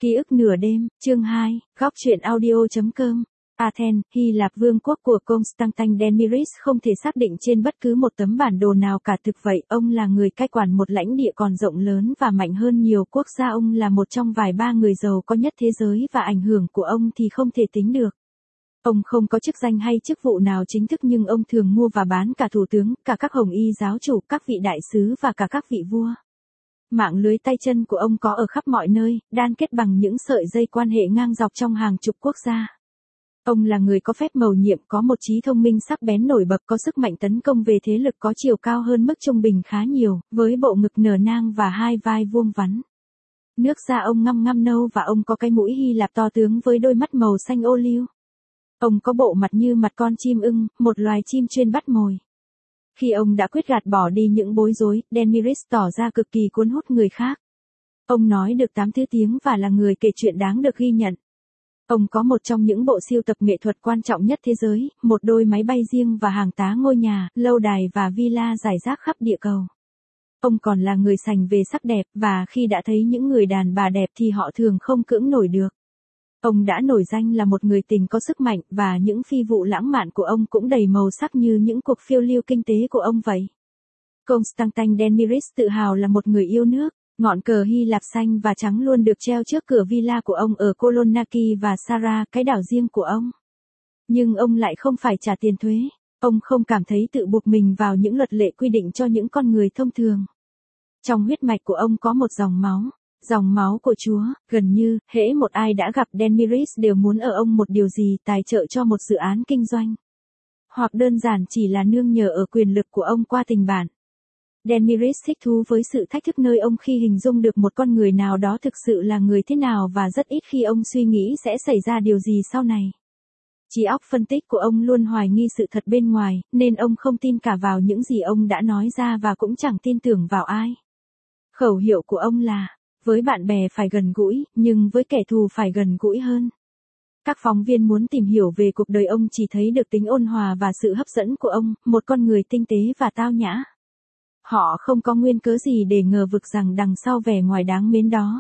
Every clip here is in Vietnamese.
Ký ức nửa đêm, chương 2, góc truyện audio.com. Athens, Hy Lạp vương quốc của Constantine Demiris không thể xác định trên bất cứ một tấm bản đồ nào cả. Thực vậy, ông là người cai quản một lãnh địa còn rộng lớn và mạnh hơn nhiều quốc gia. Ông là một trong vài ba người giàu có nhất thế giới và ảnh hưởng của ông thì không thể tính được. Ông không có chức danh hay chức vụ nào chính thức nhưng ông thường mua và bán cả thủ tướng, cả các hồng y giáo chủ, các vị đại sứ và cả các vị vua. Mạng lưới tay chân của ông có ở khắp mọi nơi, đan kết bằng những sợi dây quan hệ ngang dọc trong hàng chục quốc gia. Ông là người có phép mầu nhiệm, có một trí thông minh sắc bén nổi bật, có sức mạnh tấn công về thế lực, có chiều cao hơn mức trung bình khá nhiều, với bộ ngực nở nang và hai vai vuông vắn. Nước da ông ngăm ngăm nâu và ông có cái mũi Hy Lạp to tướng với đôi mắt màu xanh ô liu. Ông có bộ mặt như mặt con chim ưng, một loài chim chuyên bắt mồi. Khi ông đã quyết gạt bỏ đi những bối rối, Demiris tỏ ra cực kỳ cuốn hút người khác. Ông nói được 8 thứ tiếng và là người kể chuyện đáng được ghi nhận. Ông có một trong những bộ sưu tập nghệ thuật quan trọng nhất thế giới, một đôi máy bay riêng và hàng tá ngôi nhà, lâu đài và villa rải rác khắp địa cầu. Ông còn là người sành về sắc đẹp và khi đã thấy những người đàn bà đẹp thì họ thường không cưỡng nổi được. Ông đã nổi danh là một người tình có sức mạnh và những phi vụ lãng mạn của ông cũng đầy màu sắc như những cuộc phiêu lưu kinh tế của ông vậy. Constantine Demiris tự hào là một người yêu nước, ngọn cờ Hy Lạp xanh và trắng luôn được treo trước cửa villa của ông ở Kolonaki và Sara, cái đảo riêng của ông. Nhưng ông lại không phải trả tiền thuế, ông không cảm thấy tự buộc mình vào những luật lệ quy định cho những con người thông thường. Trong huyết mạch của ông có một dòng máu của Chúa, gần như, hễ một ai đã gặp Demiris đều muốn ở ông một điều gì, tài trợ cho một dự án kinh doanh. Hoặc đơn giản chỉ là nương nhờ ở quyền lực của ông qua tình bạn. Demiris thích thú với sự thách thức nơi ông khi hình dung được một con người nào đó thực sự là người thế nào và rất ít khi ông suy nghĩ sẽ xảy ra điều gì sau này. Trí óc phân tích của ông luôn hoài nghi sự thật bên ngoài, nên ông không tin cả vào những gì ông đã nói ra và cũng chẳng tin tưởng vào ai. Khẩu hiệu của ông là, với bạn bè phải gần gũi, nhưng với kẻ thù phải gần gũi hơn. Các phóng viên muốn tìm hiểu về cuộc đời ông chỉ thấy được tính ôn hòa và sự hấp dẫn của ông, một con người tinh tế và tao nhã. Họ không có nguyên cớ gì để ngờ vực rằng đằng sau vẻ ngoài đáng mến đó,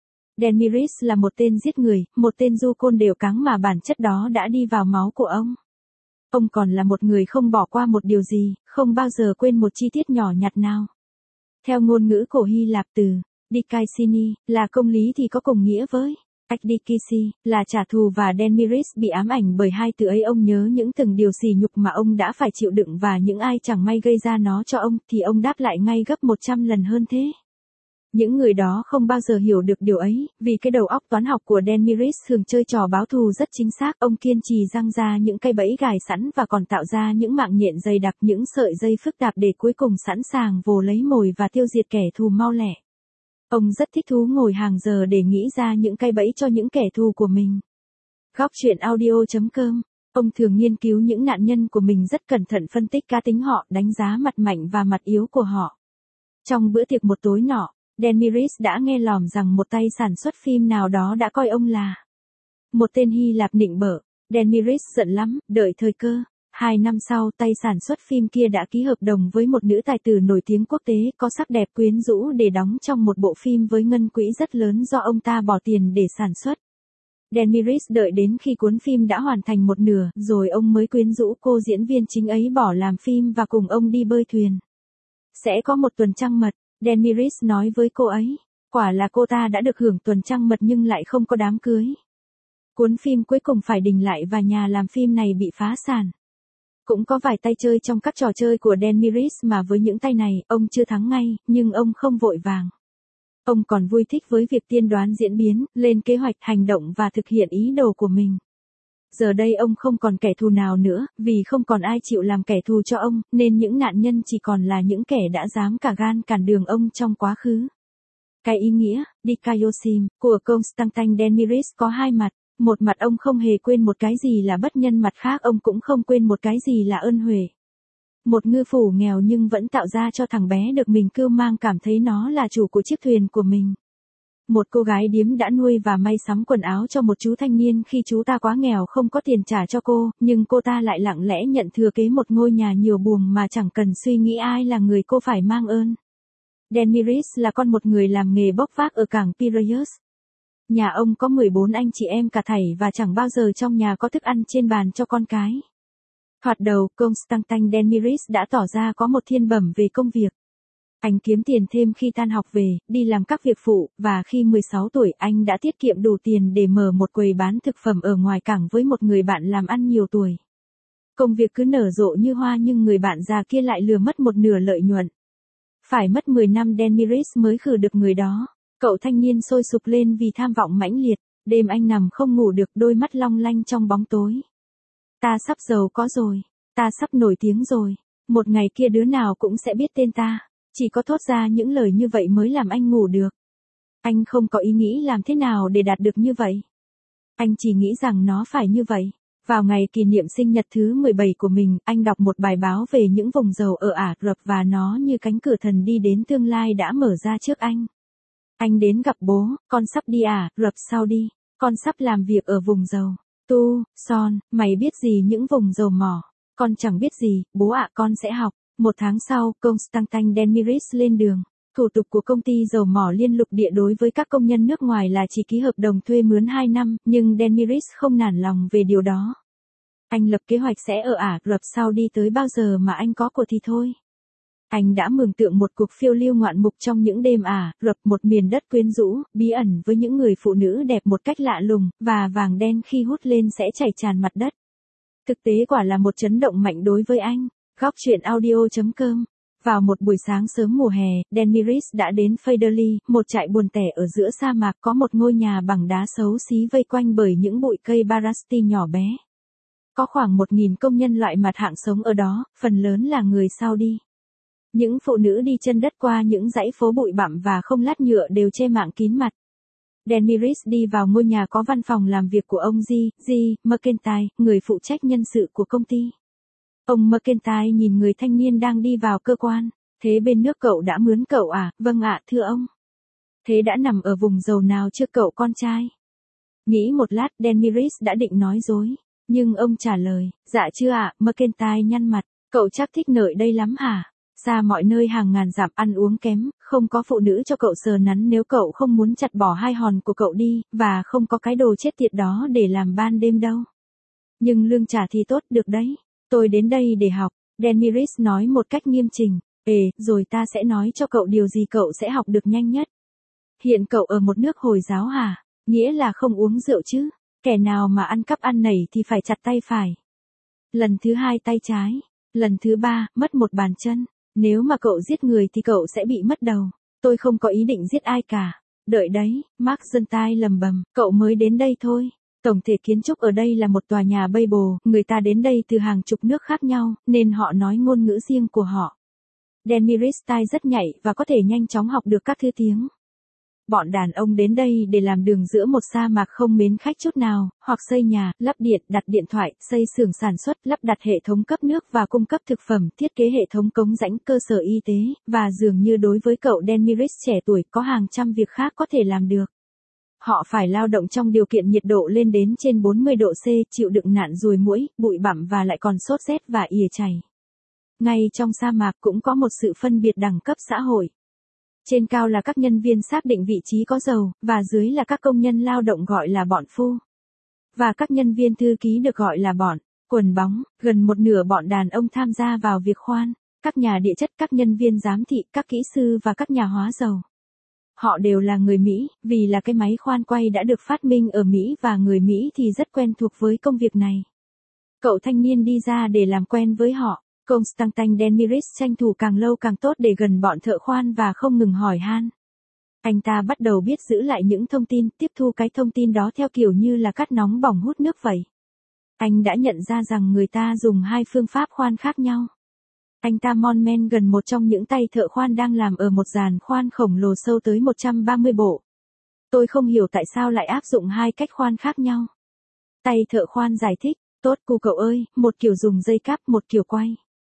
Demiris là một tên giết người, một tên du côn đều cáng mà bản chất đó đã đi vào máu của ông. Ông còn là một người không bỏ qua một điều gì, không bao giờ quên một chi tiết nhỏ nhặt nào. Theo ngôn ngữ cổ Hy Lạp, từ dikaisini là công lý thì có cùng nghĩa với ekdikisi là trả thù và Demiris bị ám ảnh bởi hai từ ấy. Ông nhớ những từng điều sỉ nhục mà ông đã phải chịu đựng và những ai chẳng may gây ra nó cho ông thì ông đáp lại ngay gấp 100 lần hơn thế. Những người đó không bao giờ hiểu được điều ấy, vì cái đầu óc toán học của Demiris thường chơi trò báo thù rất chính xác. Ông kiên trì răng ra những cây bẫy gài sẵn và còn tạo ra những mạng nhện dày đặc, những sợi dây phức tạp để cuối cùng sẵn sàng vồ lấy mồi và tiêu diệt kẻ thù mau lẹ. Ông rất thích thú ngồi hàng giờ để nghĩ ra những cây bẫy cho những kẻ thù của mình. Góc truyện audio.com. Ông thường nghiên cứu những nạn nhân của mình rất cẩn thận, phân tích cá tính họ, đánh giá mặt mạnh và mặt yếu của họ. Trong bữa tiệc một tối nọ, Demiris đã nghe lỏm rằng một tay sản xuất phim nào đó đã coi ông là một tên Hy Lạp nịnh bợ. Demiris giận lắm, đợi thời cơ. 2 năm sau, tay sản xuất phim kia đã ký hợp đồng với một nữ tài tử nổi tiếng quốc tế, có sắc đẹp quyến rũ để đóng trong một bộ phim với ngân quỹ rất lớn do ông ta bỏ tiền để sản xuất. Demiris đợi đến khi cuốn phim đã hoàn thành một nửa, rồi ông mới quyến rũ cô diễn viên chính ấy bỏ làm phim và cùng ông đi bơi thuyền. Sẽ có một tuần trăng mật, Demiris nói với cô ấy. Quả là cô ta đã được hưởng tuần trăng mật nhưng lại không có đám cưới. Cuốn phim cuối cùng phải đình lại và nhà làm phim này bị phá sản. Cũng có vài tay chơi trong các trò chơi của Demiris mà với những tay này, ông chưa thắng ngay, nhưng ông không vội vàng. Ông còn vui thích với việc tiên đoán diễn biến, lên kế hoạch, hành động và thực hiện ý đồ của mình. Giờ đây ông không còn kẻ thù nào nữa, vì không còn ai chịu làm kẻ thù cho ông, nên những nạn nhân chỉ còn là những kẻ đã dám cả gan cản đường ông trong quá khứ. Cái ý nghĩa, dikaiosim, của Constantine Demiris có hai mặt. Một mặt ông không hề quên một cái gì là bất nhân, mặt khác ông cũng không quên một cái gì là ơn huệ. Một ngư phủ nghèo nhưng vẫn tạo ra cho thằng bé được mình cưu mang cảm thấy nó là chủ của chiếc thuyền của mình. Một cô gái điếm đã nuôi và may sắm quần áo cho một chú thanh niên khi chú ta quá nghèo không có tiền trả cho cô, nhưng cô ta lại lặng lẽ nhận thừa kế một ngôi nhà nhiều buồng mà chẳng cần suy nghĩ ai là người cô phải mang ơn. Demiris là con một người làm nghề bốc vác ở cảng Piraeus. Nhà ông có 14 anh chị em cả thảy và chẳng bao giờ trong nhà có thức ăn trên bàn cho con cái. Thoạt đầu, Constantine Demiris đã tỏ ra có một thiên bẩm về công việc. Anh kiếm tiền thêm khi tan học về, đi làm các việc phụ, và khi 16 tuổi anh đã tiết kiệm đủ tiền để mở một quầy bán thực phẩm ở ngoài cảng với một người bạn làm ăn nhiều tuổi. Công việc cứ nở rộ như hoa nhưng người bạn già kia lại lừa mất một nửa lợi nhuận. Phải mất 10 năm Demiris mới khử được người đó. Cậu thanh niên sôi sục lên vì tham vọng mãnh liệt, đêm anh nằm không ngủ được, đôi mắt long lanh trong bóng tối. Ta sắp giàu có rồi, ta sắp nổi tiếng rồi, một ngày kia đứa nào cũng sẽ biết tên ta. Chỉ có thốt ra những lời như vậy mới làm anh ngủ được. Anh không có ý nghĩ làm thế nào để đạt được như vậy. Anh chỉ nghĩ rằng nó phải như vậy. Vào ngày kỷ niệm sinh nhật thứ 17 của mình, anh đọc một bài báo về những vùng giàu ở Ả Rập và nó như cánh cửa thần đi đến tương lai đã mở ra trước anh. Anh đến gặp bố, con sắp đi Ả Rập Saudi, con sắp làm việc ở vùng giàu. Son, mày biết gì những vùng dầu mỏ? Con chẳng biết gì, bố ạ, con sẽ học. Một tháng sau, Constantine Demiris lên đường. Thủ tục của công ty dầu mỏ liên lục địa đối với các công nhân nước ngoài là chỉ ký hợp đồng thuê mướn 2 năm, nhưng Demiris không nản lòng về điều đó. Anh lập kế hoạch sẽ ở Ả Rập Saudi tới bao giờ mà anh có của thì thôi. Anh đã mường tượng một cuộc phiêu lưu ngoạn mục trong những đêm Ả Rập, một miền đất quyến rũ, bí ẩn với những người phụ nữ đẹp một cách lạ lùng, và vàng đen khi hút lên sẽ chảy tràn mặt đất. Thực tế quả là một chấn động mạnh đối với anh. Góc chuyện audio.com. Vào một buổi sáng sớm mùa hè, Demiris đã đến Federli, một trại buồn tẻ ở giữa sa mạc, có một ngôi nhà bằng đá xấu xí vây quanh bởi những bụi cây barasti nhỏ bé. Có khoảng 1.000 công nhân loại mặt hạng sống ở đó, phần lớn là người Saudi. Những phụ nữ đi chân đất qua những dãy phố bụi bặm và không lát nhựa đều che mạng kín mặt. Demiris đi vào ngôi nhà có văn phòng làm việc của ông G. McIntyre, người phụ trách nhân sự của công ty. Ông McIntyre nhìn người thanh niên đang đi vào cơ quan. Thế bên nước cậu đã mướn cậu à? Vâng ạ, thưa ông. Thế đã nằm ở vùng giàu nào chưa cậu con trai? Nghĩ một lát, Demiris đã định nói dối. Nhưng ông trả lời, dạ chưa ạ. McIntyre nhăn mặt, cậu chắc thích nơi đây lắm hả? Xa mọi nơi hàng ngàn dặm, ăn uống kém, không có phụ nữ cho cậu sờ nắn nếu cậu không muốn chặt bỏ hai hòn của cậu đi, và không có cái đồ chết tiệt đó để làm ban đêm đâu. Nhưng lương trả thì tốt, được đấy. Tôi đến đây để học, Demiris nói một cách nghiêm chỉnh. Rồi ta sẽ nói cho cậu điều gì cậu sẽ học được nhanh nhất. Hiện cậu ở một nước Hồi giáo hả? Nghĩa là không uống rượu chứ? Kẻ nào mà ăn cắp ăn nảy thì phải chặt tay phải. Lần thứ 2 tay trái. Lần thứ 3, mất một bàn chân. Nếu mà cậu giết người thì cậu sẽ bị mất đầu. Tôi không có ý định giết ai cả. Đợi đấy, Mark giơ tay lầm bầm, cậu mới đến đây thôi. Tổng thể kiến trúc ở đây là một tòa nhà bay bồ, người ta đến đây từ hàng chục nước khác nhau, nên họ nói ngôn ngữ riêng của họ. Demiris tai rất nhạy và có thể nhanh chóng học được các thứ tiếng. Bọn đàn ông đến đây để làm đường giữa một sa mạc không mến khách chút nào, hoặc xây nhà, lắp điện, đặt điện thoại, xây xưởng sản xuất, lắp đặt hệ thống cấp nước và cung cấp thực phẩm, thiết kế hệ thống cống rãnh, cơ sở y tế, và dường như đối với cậu Demiris trẻ tuổi có hàng trăm việc khác có thể làm được. Họ phải lao động trong điều kiện nhiệt độ lên đến trên 40 độ C, chịu đựng nạn ruồi muỗi, bụi bặm và lại còn sốt rét và ỉa chảy. Ngay trong sa mạc cũng có một sự phân biệt đẳng cấp xã hội. Trên cao là các nhân viên xác định vị trí có dầu, và dưới là các công nhân lao động gọi là bọn phu. Và các nhân viên thư ký được gọi là bọn quần bóng, gần một nửa bọn đàn ông tham gia vào việc khoan, các nhà địa chất, các nhân viên giám thị, các kỹ sư và các nhà hóa dầu. Họ đều là người Mỹ, vì là cái máy khoan quay đã được phát minh ở Mỹ và người Mỹ thì rất quen thuộc với công việc này. Cậu thanh niên đi ra để làm quen với họ. Constantine Demiris tranh thủ càng lâu càng tốt để gần bọn thợ khoan và không ngừng hỏi han. Anh ta bắt đầu biết giữ lại những thông tin, tiếp thu cái thông tin đó theo kiểu như là cắt nóng bỏng hút nước vậy. Anh đã nhận ra rằng người ta dùng 2 phương pháp khoan khác nhau. Anh ta mon men gần một trong những tay thợ khoan đang làm ở một giàn khoan khổng lồ sâu tới 130 bộ. Tôi không hiểu tại sao lại áp dụng 2 cách khoan khác nhau. Tay thợ khoan giải thích, tốt cu cậu ơi, một kiểu dùng dây cáp, một kiểu quay.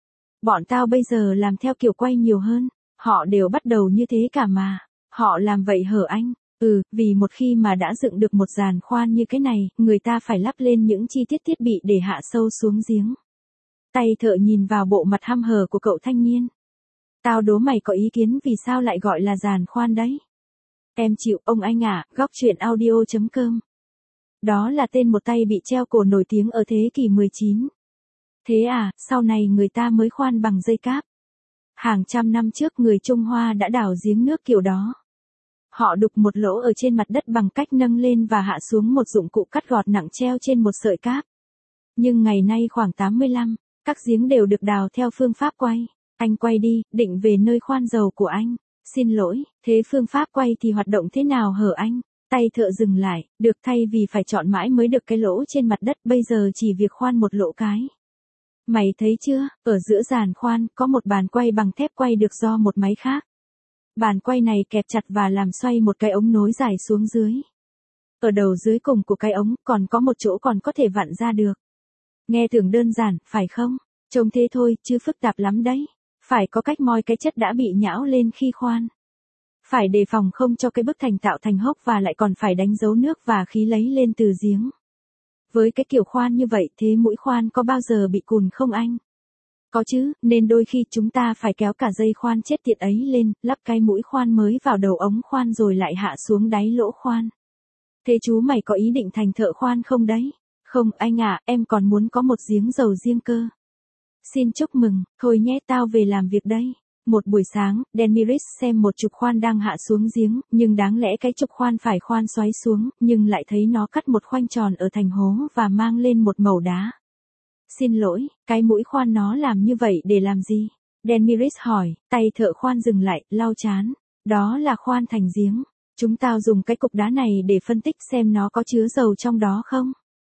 Bọn tao bây giờ làm theo kiểu quay nhiều hơn, họ đều bắt đầu như thế cả mà. Họ làm vậy hở anh? Vì một khi mà đã dựng được một giàn khoan như cái này, người ta phải lắp lên những chi tiết thiết bị để hạ sâu xuống giếng. Tay thợ nhìn vào bộ mặt hăm hở của cậu thanh niên. Tao đố mày có ý kiến vì sao lại gọi là giàn khoan đấy. Em chịu, ông anh ạ, góc chuyện audio.com. Đó là tên một tay bị treo cổ nổi tiếng ở thế kỷ 19. Thế à, sau này người ta mới khoan bằng dây cáp. Hàng trăm năm trước người Trung Hoa đã đào giếng nước kiểu đó. Họ đục một lỗ ở trên mặt đất bằng cách nâng lên và hạ xuống một dụng cụ cắt gọt nặng treo trên một sợi cáp. Nhưng ngày nay khoảng 85, các giếng đều được đào theo phương pháp quay. Anh quay đi, định về nơi khoan dầu của anh. Xin lỗi, thế phương pháp quay thì hoạt động thế nào hở anh? Tay thợ dừng lại, được, thay vì phải chọn mãi mới được cái lỗ trên mặt đất, bây giờ chỉ việc khoan một lỗ cái. Mày thấy chưa, ở giữa giàn khoan có một bàn quay bằng thép quay được do một máy khác. Bàn quay này kẹp chặt và làm xoay một cái ống nối dài xuống dưới. Ở đầu dưới cùng của cái ống còn có một chỗ còn có thể vặn ra được. Nghe tưởng đơn giản, phải không? Trông thế thôi, chứ phức tạp lắm đấy. Phải có cách moi cái chất đã bị nhão lên khi khoan. Phải đề phòng không cho cái bức thành tạo thành hốc và lại còn phải đánh dấu nước và khí lấy lên từ giếng. Với cái kiểu khoan như vậy thế mũi khoan có bao giờ bị cùn không anh? Có chứ, nên đôi khi chúng ta phải kéo cả dây khoan chết tiệt ấy lên, lắp cái mũi khoan mới vào đầu ống khoan rồi lại hạ xuống đáy lỗ khoan. Thế chú mày có ý định thành thợ khoan không đấy? Không anh ạ, em còn muốn có một giếng dầu riêng cơ. Xin chúc mừng, thôi nhé tao về làm việc đây. Một buổi sáng, Demiris xem một trục khoan đang hạ xuống giếng, nhưng đáng lẽ cái trục khoan phải khoan xoáy xuống, nhưng lại thấy nó cắt một khoanh tròn ở thành hố và mang lên một mẩu đá. Xin lỗi, cái mũi khoan nó làm như vậy để làm gì? Demiris hỏi, tay thợ khoan dừng lại, lau chán. Đó là khoan thành giếng. Chúng tao dùng cái cục đá này để phân tích xem nó có chứa dầu trong đó không?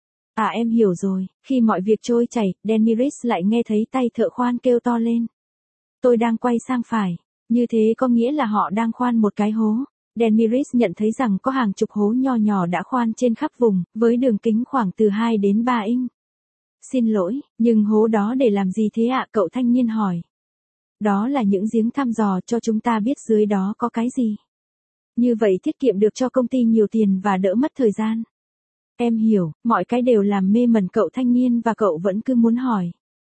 À em hiểu rồi, khi mọi việc trôi chảy, Demiris lại nghe thấy tay thợ khoan kêu to lên. Tôi đang quay sang phải. Như thế có nghĩa là họ đang khoan một cái hố. Demiris nhận thấy rằng có hàng chục hố nho nhỏ đã khoan trên khắp vùng, với đường kính khoảng từ 2 đến 3 inch. Xin lỗi, nhưng hố đó để làm gì thế ạ? Cậu thanh niên hỏi. Đó là những giếng thăm dò cho chúng ta biết dưới đó có cái gì. Như vậy tiết kiệm được cho công ty nhiều tiền và đỡ mất thời gian. Em hiểu, mọi cái đều làm mê mẩn cậu thanh niên và cậu vẫn cứ muốn hỏi.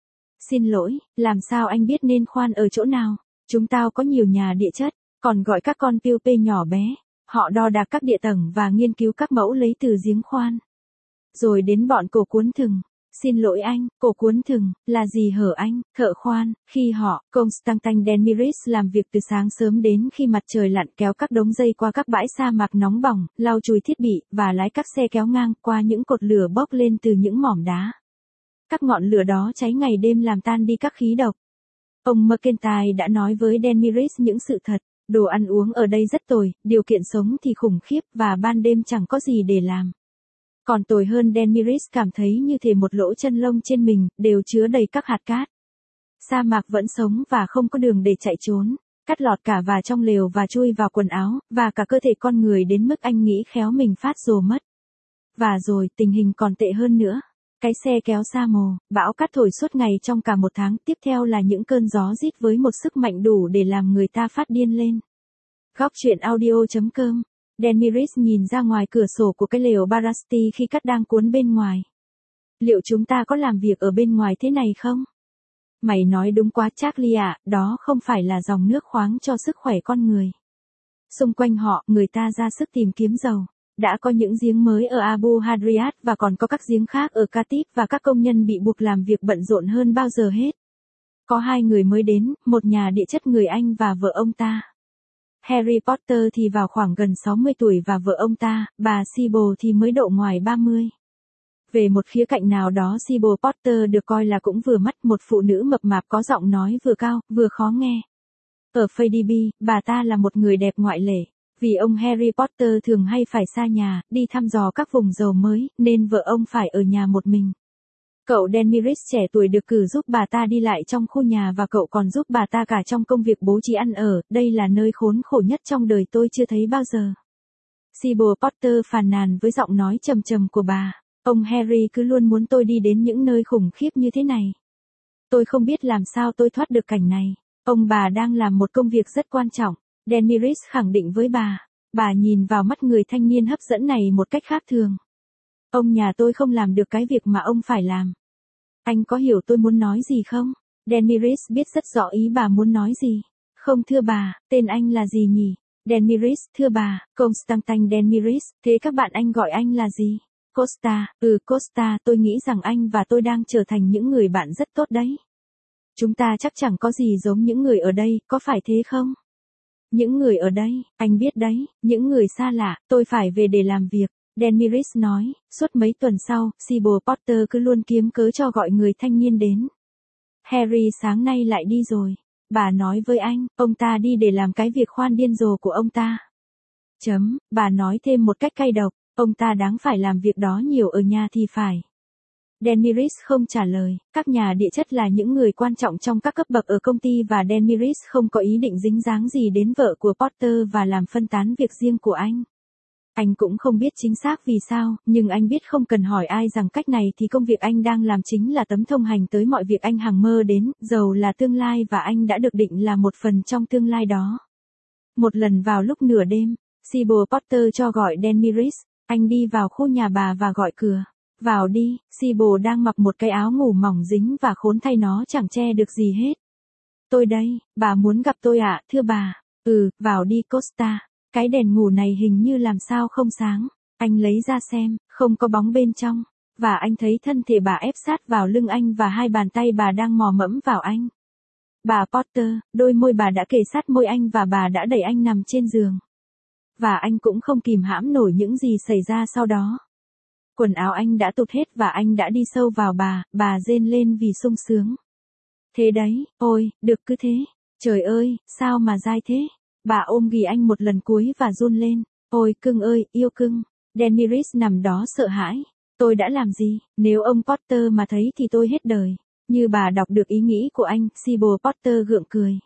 Xin lỗi, làm sao anh biết nên khoan ở chỗ nào? Chúng tao có nhiều nhà địa chất, còn gọi các con piu pê nhỏ bé. Họ đo đạc các địa tầng và nghiên cứu các mẫu lấy từ giếng khoan. Rồi đến bọn cổ cuốn thừng. Xin lỗi anh, cổ cuốn thừng, là gì hở anh? Thợ khoan, khi họ, Constantine Demiris làm việc từ sáng sớm đến khi mặt trời lặn, kéo các đống dây qua các bãi sa mạc nóng bỏng, lau chùi thiết bị, và lái các xe kéo ngang qua những cột lửa bốc lên từ những mỏm đá. Các ngọn lửa đó cháy ngày đêm làm tan đi các khí độc. Ông McIntyre đã nói với Demiris những sự thật, đồ ăn uống ở đây rất tồi, điều kiện sống thì khủng khiếp và ban đêm chẳng có gì để làm. Còn tồi hơn, Demiris cảm thấy như thể một lỗ chân lông trên mình, đều chứa đầy các hạt cát. Sa mạc vẫn sống và không có đường để chạy trốn, cắt lọt cả vào trong lều và chui vào quần áo, và cả cơ thể con người đến mức anh nghĩ khéo mình phát rồ mất. Và rồi, tình hình còn tệ hơn nữa. Cái xe kéo sa mồ, bão cát thổi suốt ngày trong cả một tháng, tiếp theo là những cơn gió rít với một sức mạnh đủ để làm người ta phát điên lên. Góc chuyện audio.com. Demiris nhìn ra ngoài cửa sổ của cái lều Barasti khi cát đang cuốn bên ngoài. Liệu chúng ta có làm việc ở bên ngoài thế này không? Mày nói đúng quá Charlie ạ, đó không phải là dòng nước khoáng cho sức khỏe con người. Xung quanh họ, người ta ra sức tìm kiếm dầu. Đã có những giếng mới ở Abu Hadriat và còn có các giếng khác ở Katif và các công nhân bị buộc làm việc bận rộn hơn bao giờ hết. Có 2 người mới đến, một nhà địa chất người Anh và vợ ông ta. Harry Potter thì vào khoảng gần 60 tuổi và vợ ông ta, bà Sybil thì mới độ ngoài 30. Về một khía cạnh nào đó Sybil Potter được coi là cũng vừa mắt, một phụ nữ mập mạp có giọng nói vừa cao, vừa khó nghe. Ở Phoebe, bà ta là một người đẹp ngoại lệ. Vì ông Harry Potter thường hay phải xa nhà, đi thăm dò các vùng dầu mới, nên vợ ông phải ở nhà một mình. Cậu Demiris trẻ tuổi được cử giúp bà ta đi lại trong khu nhà và cậu còn giúp bà ta cả trong công việc bố trí ăn ở, đây là nơi khốn khổ nhất trong đời tôi chưa thấy bao giờ. Sybil Potter phàn nàn với giọng nói trầm trầm của bà, ông Harry cứ luôn muốn tôi đi đến những nơi khủng khiếp như thế này. Tôi không biết làm sao tôi thoát được cảnh này, ông bà đang làm một công việc rất quan trọng. Demiris khẳng định với bà nhìn vào mắt người thanh niên hấp dẫn này một cách khác thường. Ông nhà tôi không làm được cái việc mà ông phải làm. Anh có hiểu tôi muốn nói gì không? Demiris biết rất rõ ý bà muốn nói gì. Không thưa bà, tên anh là gì nhỉ? Demiris, thưa bà, Constantine Demiris, thế các bạn anh gọi anh là gì? Costa, Costa, tôi nghĩ rằng anh và tôi đang trở thành những người bạn rất tốt đấy. Chúng ta chắc chẳng có gì giống những người ở đây, có phải thế không? Những người ở đây, anh biết đấy, những người xa lạ, tôi phải về để làm việc. Demiris nói, suốt mấy tuần sau, Sybil Potter cứ luôn kiếm cớ cho gọi người thanh niên đến. Harry sáng nay lại đi rồi. Bà nói với anh, ông ta đi để làm cái việc khoan điên rồ của ông ta. Bà nói thêm một cách cay độc, ông ta đáng phải làm việc đó nhiều ở nhà thì phải. Demiris không trả lời, các nhà địa chất là những người quan trọng trong các cấp bậc ở công ty và Demiris không có ý định dính dáng gì đến vợ của Potter và làm phân tán việc riêng của anh. Anh cũng không biết chính xác vì sao, nhưng anh biết không cần hỏi ai rằng cách này thì công việc anh đang làm chính là tấm thông hành tới mọi việc anh hằng mơ đến, dầu là tương lai và anh đã được định là một phần trong tương lai đó. Một lần vào lúc nửa đêm, Sybil Potter cho gọi Demiris, anh đi vào khu nhà bà và gọi cửa. Vào đi, Sybil đang mặc một cái áo ngủ mỏng dính và khốn thay nó chẳng che được gì hết. Tôi đây, bà muốn gặp tôi ạ, thưa bà. Vào đi Costa. Cái đèn ngủ này hình như làm sao không sáng. Anh lấy ra xem, không có bóng bên trong. Và anh thấy thân thể bà ép sát vào lưng anh và hai bàn tay bà đang mò mẫm vào anh. Bà Potter, đôi môi bà đã kề sát môi anh và bà đã đẩy anh nằm trên giường. Và anh cũng không kìm hãm nổi những gì xảy ra sau đó. Quần áo anh đã tụt hết và anh đã đi sâu vào bà rên lên vì sung sướng. Thế đấy, ôi, được cứ thế. Trời ơi, sao mà dai thế? Bà ôm ghì anh một lần cuối và run lên. Ôi cưng ơi, yêu cưng. Demiris nằm đó sợ hãi. Tôi đã làm gì? Nếu ông Potter mà thấy thì tôi hết đời. Như bà đọc được ý nghĩ của anh, Sybil Potter gượng cười.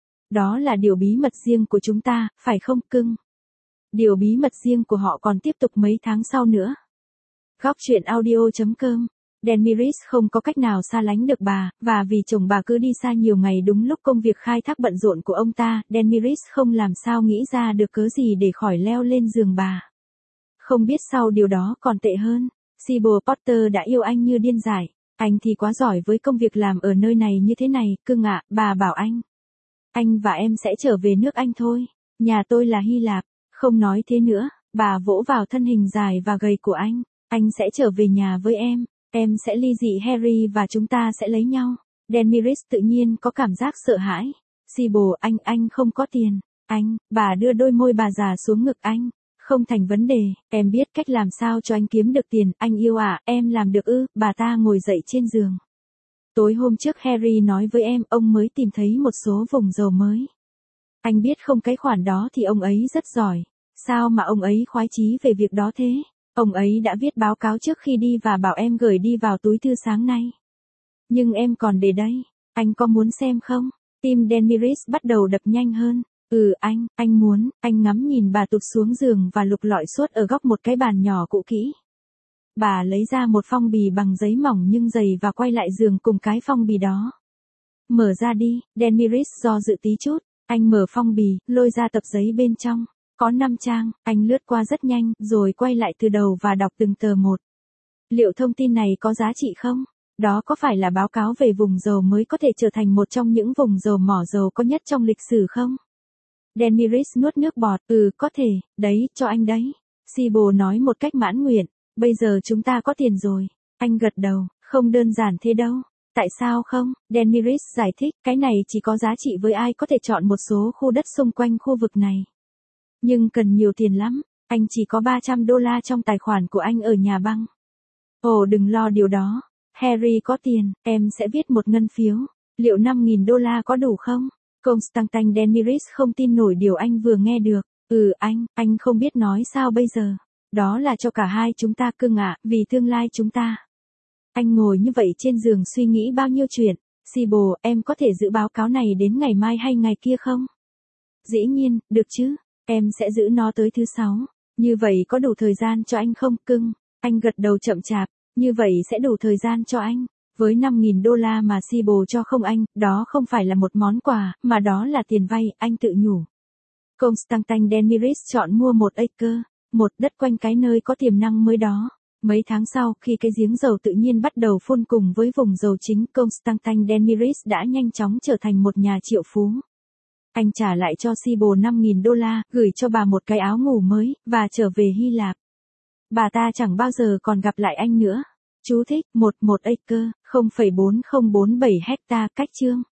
Đó là điều bí mật riêng của chúng ta, phải không cưng? Điều bí mật riêng của họ còn tiếp tục mấy tháng sau nữa. Góc truyện audio.com. Demiris không có cách nào xa lánh được bà, và vì chồng bà cứ đi xa nhiều ngày đúng lúc công việc khai thác bận rộn của ông ta, Demiris không làm sao nghĩ ra được cớ gì để khỏi leo lên giường bà. Không biết sau điều đó còn tệ hơn, Sybil Potter đã yêu anh như điên dại. Anh thì quá giỏi với công việc làm ở nơi này như thế này, cưng ạ, bà bảo anh. Anh và em sẽ trở về nước Anh thôi. Nhà tôi là Hy Lạp. Không nói thế nữa, bà vỗ vào thân hình dài và gầy của anh. Anh sẽ trở về nhà với em sẽ ly dị Harry và chúng ta sẽ lấy nhau. Demiris tự nhiên có cảm giác sợ hãi. Sybil, anh không có tiền. Bà đưa đôi môi bà già xuống ngực anh. Không thành vấn đề, em biết cách làm sao cho anh kiếm được tiền, anh yêu ạ, em làm được ư, bà ta ngồi dậy trên giường. Tối hôm trước Harry nói với em, ông mới tìm thấy một số vùng dầu mới. Anh biết không, cái khoản đó thì ông ấy rất giỏi. Sao mà ông ấy khoái chí về việc đó thế? Ông ấy đã viết báo cáo trước khi đi và bảo em gửi đi vào túi thư sáng nay. Nhưng em còn để đây, anh có muốn xem không? Tim Demiris bắt đầu đập nhanh hơn. Anh muốn, anh ngắm nhìn bà tụt xuống giường và lục lọi suốt ở góc một cái bàn nhỏ cũ kỹ. Bà lấy ra một phong bì bằng giấy mỏng nhưng dày và quay lại giường cùng cái phong bì đó. Mở ra đi, Demiris do dự tí chút, anh mở phong bì, lôi ra tập giấy bên trong. Có 5 trang, anh lướt qua rất nhanh, rồi quay lại từ đầu và đọc từng tờ một. Liệu thông tin này có giá trị không? Đó có phải là báo cáo về vùng dầu mới có thể trở thành một trong những vùng dầu mỏ dầu có nhất trong lịch sử không? Demiris nuốt nước bọt, có thể, đấy, cho anh đấy. Sybil nói một cách mãn nguyện, bây giờ chúng ta có tiền rồi. Anh gật đầu, không đơn giản thế đâu. Tại sao không? Demiris giải thích, cái này chỉ có giá trị với ai có thể chọn một số khu đất xung quanh khu vực này. Nhưng cần nhiều tiền lắm, anh chỉ có $300 trong tài khoản của anh ở nhà băng. Ồ đừng lo điều đó, Harry có tiền, em sẽ viết một ngân phiếu. Liệu $5.000 có đủ không? Constantine Demiris không tin nổi điều anh vừa nghe được. Anh không biết nói sao bây giờ. Đó là cho cả hai chúng ta cưng ạ, vì tương lai chúng ta. Anh ngồi như vậy trên giường suy nghĩ bao nhiêu chuyện. Sybil, em có thể giữ báo cáo này đến ngày mai hay ngày kia không? Dĩ nhiên, được chứ. Em sẽ giữ nó tới thứ 6. Như vậy có đủ thời gian cho anh không, cưng? Anh gật đầu chậm chạp. Như vậy sẽ đủ thời gian cho anh. Với $5.000 mà Sybil cho không anh, đó không phải là một món quà, mà đó là tiền vay, anh tự nhủ. Constantine Demiris chọn mua một acre, một đất quanh cái nơi có tiềm năng mới đó. Mấy tháng sau, khi cái giếng dầu tự nhiên bắt đầu phun cùng với vùng dầu chính, Constantine Demiris đã nhanh chóng trở thành một nhà triệu phú. Anh trả lại cho Sibyl $5.000, gửi cho bà một cái áo ngủ mới, và trở về Hy Lạp. Bà ta chẳng bao giờ còn gặp lại anh nữa. Chú thích, 11 acre, 0,4047 hecta, cách chương.